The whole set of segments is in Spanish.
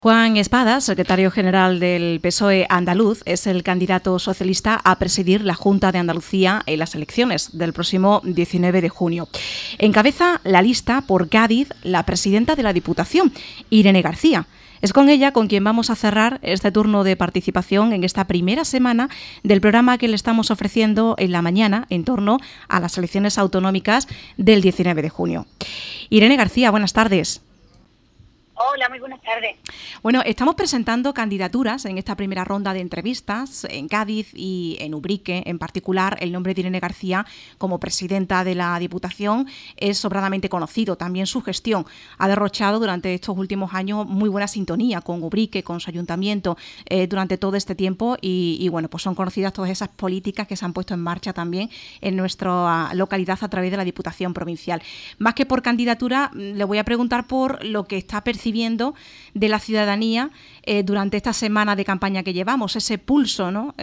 Juan Espada, secretario general del PSOE andaluz, es el candidato socialista a presidir la Junta de Andalucía en las elecciones del próximo 19 de junio. Encabeza la lista por Cádiz la presidenta de la Diputación, Irene García. Es con ella con quien vamos a cerrar este turno de participación en esta primera semana del programa que le estamos ofreciendo en la mañana en torno a las elecciones autonómicas del 19 de junio. Irene García, buenas tardes. Hola, muy buenas tardes. Bueno, estamos presentando candidaturas en esta primera ronda de entrevistas en Cádiz y en Ubrique. En particular, el nombre de Irene García como presidenta de la Diputación es sobradamente conocido. También su gestión ha derrochado durante estos últimos años muy buena sintonía con Ubrique, con su ayuntamiento durante todo este tiempo y bueno, pues son conocidas todas esas políticas que se han puesto en marcha también en nuestra localidad a través de la Diputación Provincial. Más que por candidatura, le voy a preguntar por lo que está percibiendo de la ciudadanía durante esta semana de campaña que llevamos, ese pulso, ¿no?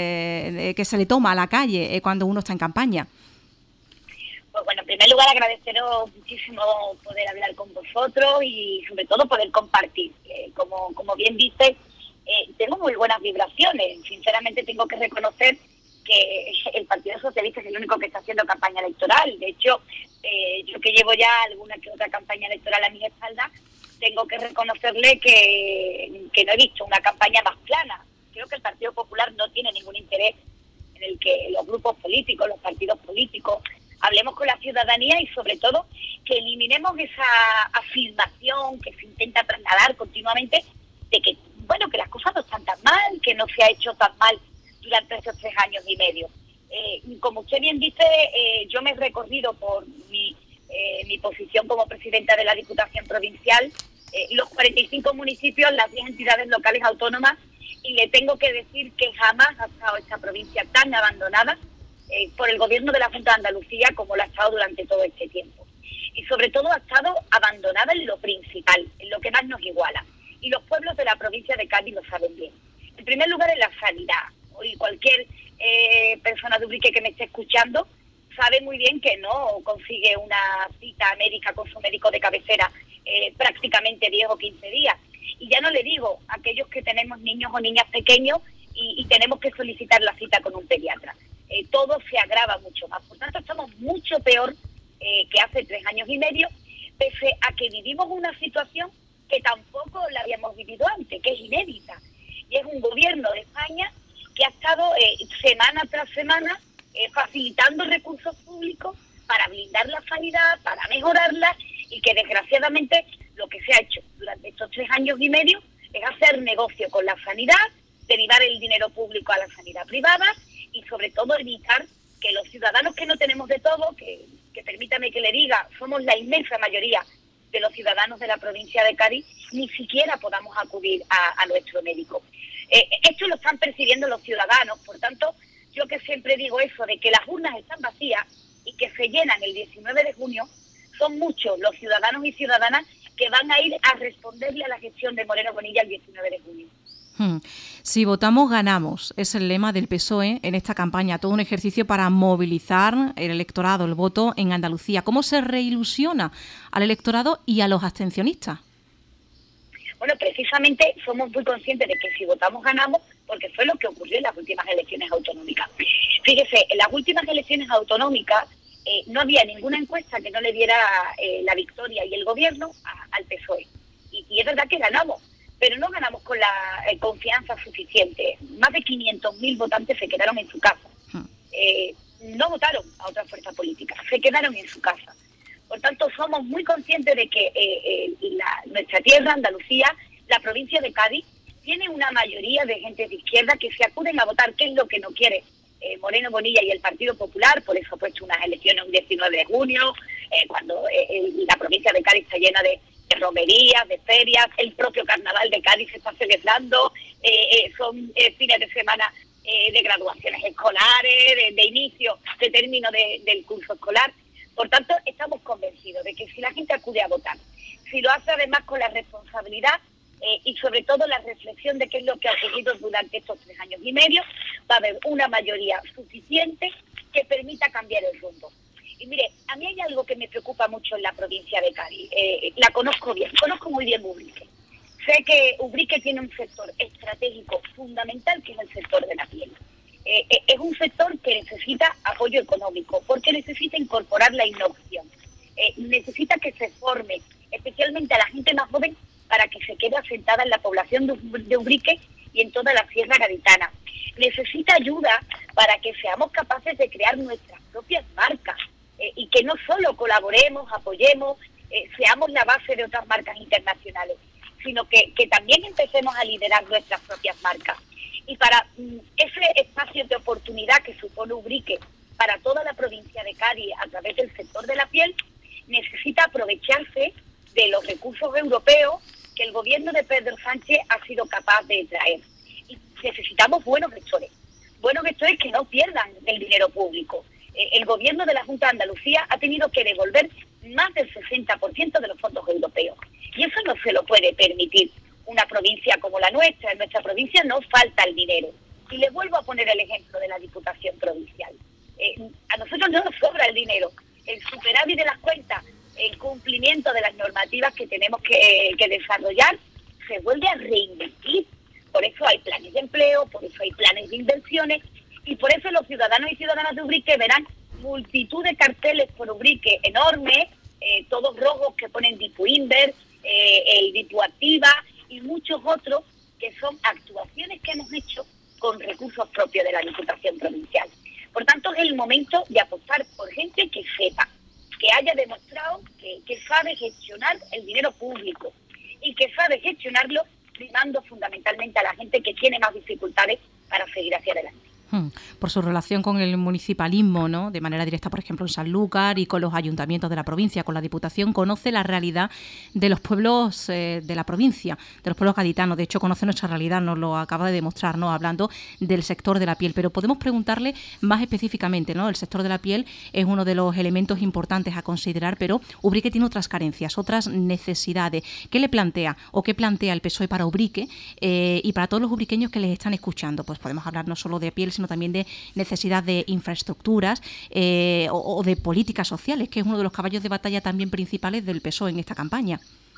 Que se le toma a la calle cuando uno está en campaña. Pues bueno, en primer lugar agradeceros muchísimo poder hablar con vosotros y sobre todo poder compartir. Como bien dices, tengo muy buenas vibraciones. Sinceramente tengo que reconocer que el Partido Socialista es el único que está haciendo campaña electoral. De hecho, yo que llevo ya alguna que otra campaña electoral a mis espaldas, tengo que reconocerle que no he visto una campaña más plana. Creo que el Partido Popular no tiene ningún interés en el que los grupos políticos, los partidos políticos, hablemos con la ciudadanía y sobre todo que eliminemos esa afirmación que se intenta trasladar continuamente de que, bueno, que las cosas no están tan mal, que no se ha hecho tan mal durante estos 3 años y medio. Como usted bien dice, yo me he recorrido por mi posición como presidenta de la Diputación Provincial, los 45 municipios, las 10 entidades locales autónomas, y le tengo que decir que jamás ha estado esta provincia tan abandonada por el gobierno de la Junta de Andalucía como lo ha estado durante todo este tiempo. Y sobre todo ha estado abandonada en lo principal, en lo que más nos iguala. Y los pueblos de la provincia de Cádiz lo saben bien. En primer lugar, en la sanidad. Hoy cualquier persona de Ubrique que me esté escuchando sabe muy bien que no consigue una cita médica con su médico de cabecera prácticamente 10 o 15 días. Y ya no le digo a aquellos que tenemos niños o niñas pequeños y tenemos que solicitar la cita con un pediatra. Todo se agrava mucho más. Por tanto, estamos mucho peor que hace 3 años y medio, pese a que vivimos una situación que tampoco la habíamos vivido antes, que es inédita. Y es un gobierno de España que ha estado semana tras semana facilitando recursos públicos para blindar la sanidad, para mejorarla, y que desgraciadamente lo que se ha hecho durante estos 3 años y medio es hacer negocio con la sanidad, derivar el dinero público a la sanidad privada y sobre todo evitar que los ciudadanos que no tenemos de todo, que permítame que le diga, somos la inmensa mayoría de los ciudadanos de la provincia de Cádiz, ni siquiera podamos acudir a nuestro médico. Esto lo están percibiendo los ciudadanos, por tanto, yo que siempre digo eso de que las urnas están vacías y que se llenan el 19 de junio, son muchos los ciudadanos y ciudadanas que van a ir a responderle a la gestión de Moreno Bonilla el 19 de junio. Si votamos, ganamos. Es el lema del PSOE en esta campaña. Todo un ejercicio para movilizar el electorado, el voto en Andalucía. ¿Cómo se reilusiona al electorado y a los abstencionistas? Bueno, precisamente somos muy conscientes de que si votamos, ganamos, porque fue lo que ocurrió en las últimas elecciones autonómicas. Fíjese, en las últimas elecciones autonómicas no había ninguna encuesta que no le diera la victoria y el gobierno al PSOE. Y es verdad que ganamos, pero no ganamos con la confianza suficiente. Más de 500.000 votantes se quedaron en su casa. No votaron a otra fuerza política, se quedaron en su casa. Por tanto, somos muy conscientes de que nuestra tierra, Andalucía, la provincia de Cádiz, tiene una mayoría de gente de izquierda que se acuden a votar, que es lo que no quiere Moreno Bonilla y el Partido Popular. Por eso ha puesto unas elecciones el 19 de junio, cuando la provincia de Cádiz está llena de romerías, de ferias, el propio carnaval de Cádiz se está celebrando, son fines de semana de graduaciones escolares, de inicio, de término del curso escolar. Por tanto, estamos convencidos de que si la gente acude a votar, si lo hace además con la responsabilidad y sobre todo la reflexión de qué es lo que ha ocurrido durante estos 3 años y medio, va a haber una mayoría suficiente que permita cambiar el rumbo. Y mire, a mí hay algo que me preocupa mucho en la provincia de Cádiz. La conozco bien, conozco muy bien Ubrique. Sé que Ubrique tiene un sector estratégico fundamental, que es el sector de la piel. Es un sector que necesita apoyo económico, porque necesita incorporar la innovación. Necesita que se forme, especialmente a la gente más joven, para que se quede asentada en la población de Ubrique y en toda la Sierra Gaditana. Necesita ayuda para que seamos capaces de crear nuestras propias marcas y que no solo colaboremos, apoyemos, seamos la base de otras marcas internacionales, sino que también empecemos a liderar nuestras propias marcas. Y para ese espacio de oportunidad que supone Ubrique para toda la provincia de Cádiz a través del sector de la piel, necesita aprovecharse de los recursos europeos que el gobierno de Pedro Sánchez ha sido capaz de traer. Y necesitamos buenos gestores que no pierdan el dinero público. El gobierno de la Junta de Andalucía ha tenido que devolver más del 60% de los fondos europeos. Y eso no se lo puede permitir una provincia como la nuestra. En nuestra provincia no falta el dinero. Y les vuelvo a poner el ejemplo de la Diputación Provincial. A nosotros no nos sobra el dinero. El superávit de las cuentas, el cumplimiento de las normativas que tenemos que desarrollar, se vuelve a reinvertir. Por eso hay planes de empleo, por eso hay planes de inversiones, y por eso los ciudadanos y ciudadanas de Ubrique verán multitud de carteles por Ubrique enormes, todos rojos, que ponen Dipuinver, el Dipuactiva y muchos otros, que son actuaciones que hemos hecho con recursos propios de la Diputación Provincial. Por tanto, es el momento de apostar por gente que sepa, que haya demostrado que sabe gestionar el dinero público y que sabe gestionarlo primando fundamentalmente a la gente que tiene más dificultades para seguir hacia adelante. Por su relación con el municipalismo, ¿no?, de manera directa, por ejemplo, en Sanlúcar, y con los ayuntamientos de la provincia, con la Diputación, conoce la realidad de los pueblos de la provincia, de los pueblos gaditanos. De hecho, conoce nuestra realidad, nos lo acaba de demostrar, ¿no?, hablando del sector de la piel. Pero podemos preguntarle más específicamente, ¿no? El sector de la piel es uno de los elementos importantes a considerar, pero Ubrique tiene otras carencias, otras necesidades. ¿Qué le plantea o qué plantea el PSOE para Ubrique y para todos los ubriqueños que les están escuchando? Pues podemos hablar no solo de piel, sino también de necesidad de infraestructuras o de políticas sociales, que es uno de los caballos de batalla también principales del PSOE en esta campaña.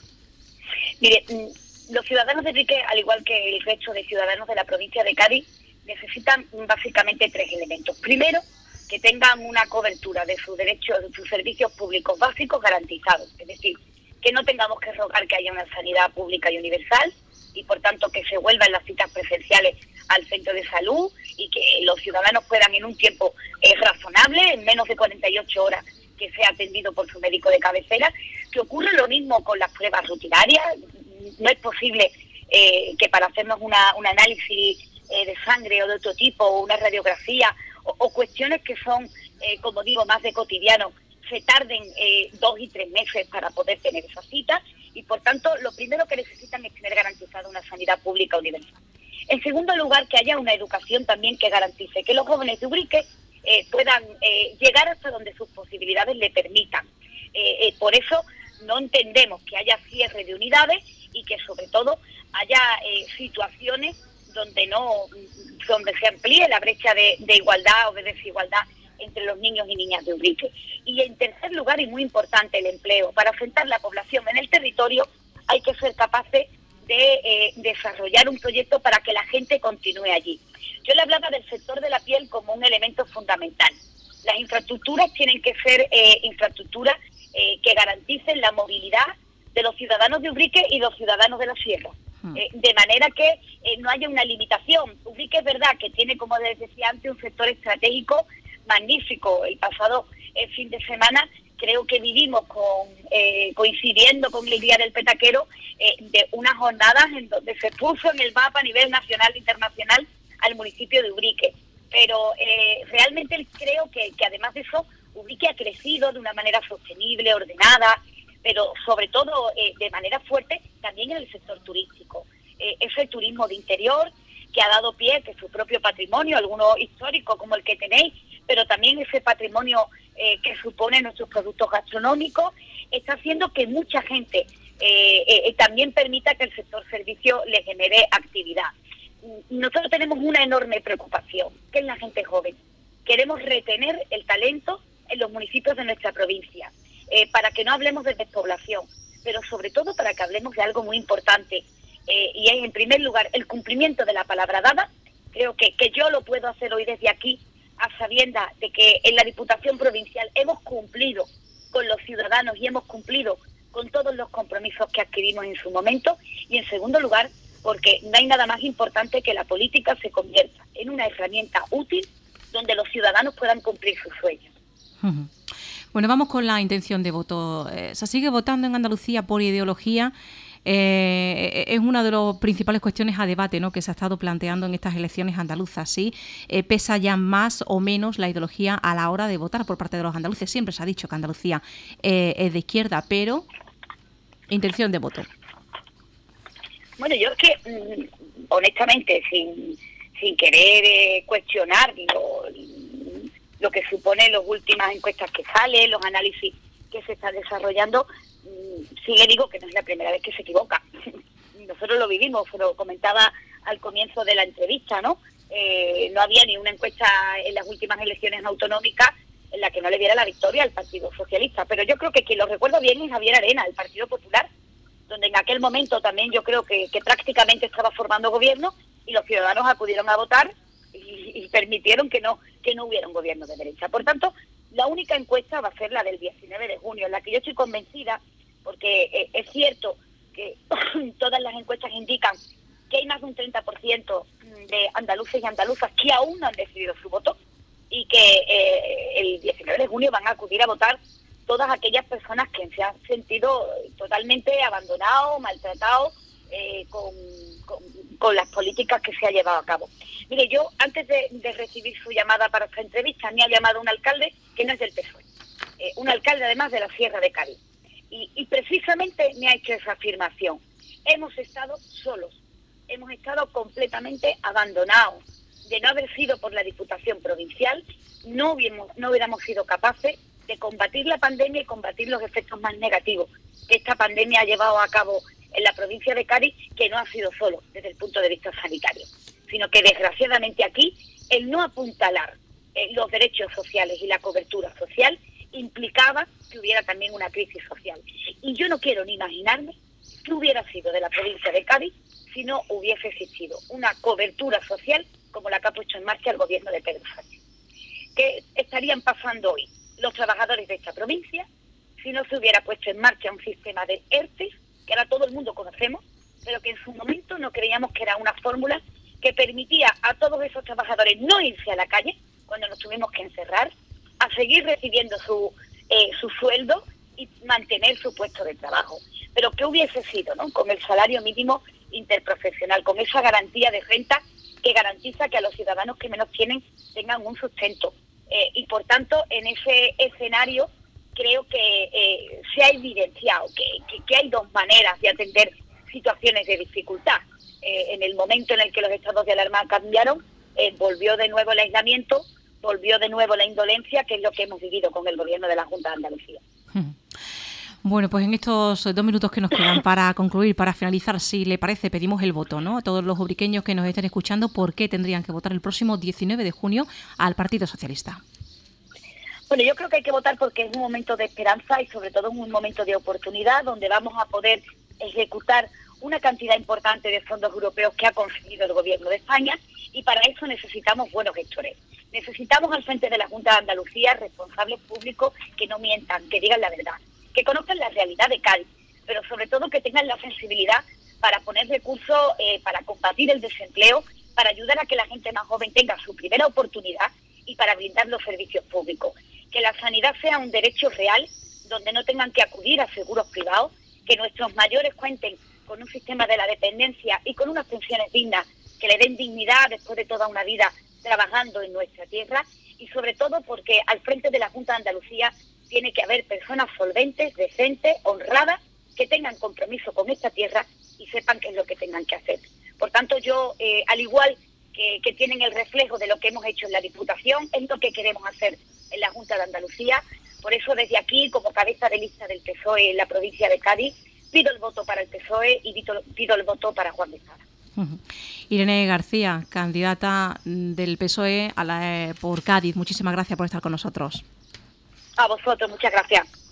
Mire, los ciudadanos de Ubrique, al igual que el resto de ciudadanos de la provincia de Cádiz, necesitan básicamente tres elementos. Primero, que tengan una cobertura de sus derechos, de sus servicios públicos básicos garantizados, es decir, que no tengamos que rogar que haya una sanidad pública y universal, y por tanto que se vuelvan las citas presenciales al centro de salud y que los ciudadanos puedan en un tiempo razonable, en menos de 48 horas, que sea atendido por su médico de cabecera. Que ocurre lo mismo con las pruebas rutinarias. No es posible que para hacernos un análisis de sangre o de otro tipo, o una radiografía, o cuestiones que son, como digo, más de cotidiano, se tarden 2 y 3 meses para poder tener esa cita. Y por tanto, lo primero que necesitan es tener garantizada una sanidad pública universal. En segundo lugar, que haya una educación también que garantice que los jóvenes de Ubrique puedan llegar hasta donde sus posibilidades le permitan. Por eso no entendemos que haya cierre de unidades y que sobre todo haya situaciones donde se amplíe la brecha de igualdad o de desigualdad entre los niños y niñas de Ubrique. Y en tercer lugar, y muy importante, el empleo. Para asentar la población en el territorio hay que ser capaces de desarrollar un proyecto para que la gente continúe allí. Yo le hablaba del sector de la piel como un elemento fundamental. Las infraestructuras tienen que ser infraestructuras que garanticen la movilidad de los ciudadanos de Ubrique y los ciudadanos de la Sierra. De manera que no haya una limitación. Ubrique es verdad que tiene, como les decía antes, un sector estratégico magnífico. El pasado fin de semana creo que vivimos coincidiendo con el Día del Petaquero, de unas jornadas en donde se puso en el mapa a nivel nacional e internacional al municipio de Ubrique. Pero realmente creo que además de eso, Ubrique ha crecido de una manera sostenible, ordenada, pero sobre todo de manera fuerte también en el sector turístico. Ese turismo de interior que ha dado pie, que su propio patrimonio, alguno histórico como el que tenéis, pero también ese patrimonio que supone nuestros productos gastronómicos, está haciendo que mucha gente también permita que el sector servicio le genere actividad. Nosotros tenemos una enorme preocupación, que es la gente joven. Queremos retener el talento en los municipios de nuestra provincia, para que no hablemos de despoblación, pero sobre todo para que hablemos de algo muy importante, y es, en primer lugar, el cumplimiento de la palabra dada. Creo que yo lo puedo hacer hoy desde aquí, a sabiendas de que en la Diputación Provincial hemos cumplido con los ciudadanos y hemos cumplido con todos los compromisos que adquirimos en su momento. Y, en segundo lugar, porque no hay nada más importante que la política se convierta en una herramienta útil donde los ciudadanos puedan cumplir sus sueños. Bueno, vamos con la intención de voto. ¿Se sigue votando en Andalucía por ideología? Es una de las principales cuestiones a debate, ¿no?, que se ha estado planteando en estas elecciones andaluzas. ¿Sí? ¿Pesa ya más o menos la ideología a la hora de votar por parte de los andaluces? Siempre se ha dicho que Andalucía es de izquierda, pero intención de voto. Bueno, yo es que, honestamente, sin querer cuestionar lo que supone las últimas encuestas que salen, los análisis que se están desarrollando, sí le digo que no es la primera vez que se equivoca. Nosotros lo vivimos, lo comentaba al comienzo de la entrevista, ¿no? No había ni una encuesta en las últimas elecciones autonómicas en la que no le diera la victoria al Partido Socialista. Pero yo creo que quien lo recuerda bien es Javier Arena, el Partido Popular, donde en aquel momento también yo creo que prácticamente estaba formando gobierno, y los ciudadanos acudieron a votar y permitieron que no hubiera un gobierno de derecha. Por tanto, la única encuesta va a ser la del 19 de junio, en la que yo estoy convencida, porque es cierto que todas las encuestas indican que hay más de un 30% de andaluces y andaluzas que aún no han decidido su voto, y que el 19 de junio van a acudir a votar todas aquellas personas que se han sentido totalmente abandonados, maltratados, con las políticas que se ha llevado a cabo. Mire, yo antes de recibir su llamada para esta entrevista, me ha llamado un alcalde que no es del PSOE, un alcalde además de la Sierra de Cádiz, y precisamente me ha hecho esa afirmación. Hemos estado solos, hemos estado completamente abandonados. De no haber sido por la Diputación Provincial, no hubiéramos sido capaces de combatir la pandemia y combatir los efectos más negativos que esta pandemia ha llevado a cabo en la provincia de Cádiz, que no ha sido solo desde el punto de vista sanitario, sino que desgraciadamente aquí el no apuntalar los derechos sociales y la cobertura social implicaba que hubiera también una crisis social. Y yo no quiero ni imaginarme qué hubiera sido de la provincia de Cádiz si no hubiese existido una cobertura social como la que ha puesto en marcha el gobierno de Pedro Sánchez. ¿Qué estarían pasando hoy los trabajadores de esta provincia si no se hubiera puesto en marcha un sistema de ERTE, que ahora todo el mundo conocemos, pero que en su momento no creíamos que era una fórmula que permitía a todos esos trabajadores no irse a la calle cuando nos tuvimos que encerrar, a seguir recibiendo su sueldo y mantener su puesto de trabajo? Pero ¿qué hubiese sido, no?, con el salario mínimo interprofesional, con esa garantía de renta que garantiza que a los ciudadanos que menos tienen tengan un sustento? Y por tanto, en ese escenario creo que se ha evidenciado que hay dos maneras de atender situaciones de dificultad. En el momento en el que los estados de alarma cambiaron, volvió de nuevo el aislamiento, volvió de nuevo la indolencia, que es lo que hemos vivido con el gobierno de la Junta de Andalucía. Bueno, pues en estos 2 minutos que nos quedan para concluir, para finalizar, si le parece, pedimos el voto, ¿no?, a todos los ubriqueños que nos estén escuchando. ¿Por qué tendrían que votar el próximo 19 de junio al Partido Socialista? Bueno, yo creo que hay que votar porque es un momento de esperanza y sobre todo un momento de oportunidad donde vamos a poder ejecutar una cantidad importante de fondos europeos que ha conseguido el gobierno de España, y para eso necesitamos buenos gestores. Necesitamos al frente de la Junta de Andalucía responsables públicos que no mientan, que digan la verdad, que conozcan la realidad de Cádiz, pero sobre todo que tengan la sensibilidad para poner recursos para combatir el desempleo, para ayudar a que la gente más joven tenga su primera oportunidad y para brindar los servicios públicos. Que la sanidad sea un derecho real, donde no tengan que acudir a seguros privados, que nuestros mayores cuenten con un sistema de la dependencia y con unas pensiones dignas que le den dignidad después de toda una vida trabajando en nuestra tierra, y sobre todo porque al frente de la Junta de Andalucía tiene que haber personas solventes, decentes, honradas, que tengan compromiso con esta tierra y sepan qué es lo que tengan que hacer. Por tanto, yo, al igual que tienen el reflejo de lo que hemos hecho en la Diputación, es lo que queremos hacer en la Junta de Andalucía. Por eso, desde aquí, como cabeza de lista del PSOE en la provincia de Cádiz, pido el voto para el PSOE y pido el voto para Juan de Espada. Irene García, candidata del PSOE por Cádiz, muchísimas gracias por estar con nosotros. A vosotros, muchas gracias.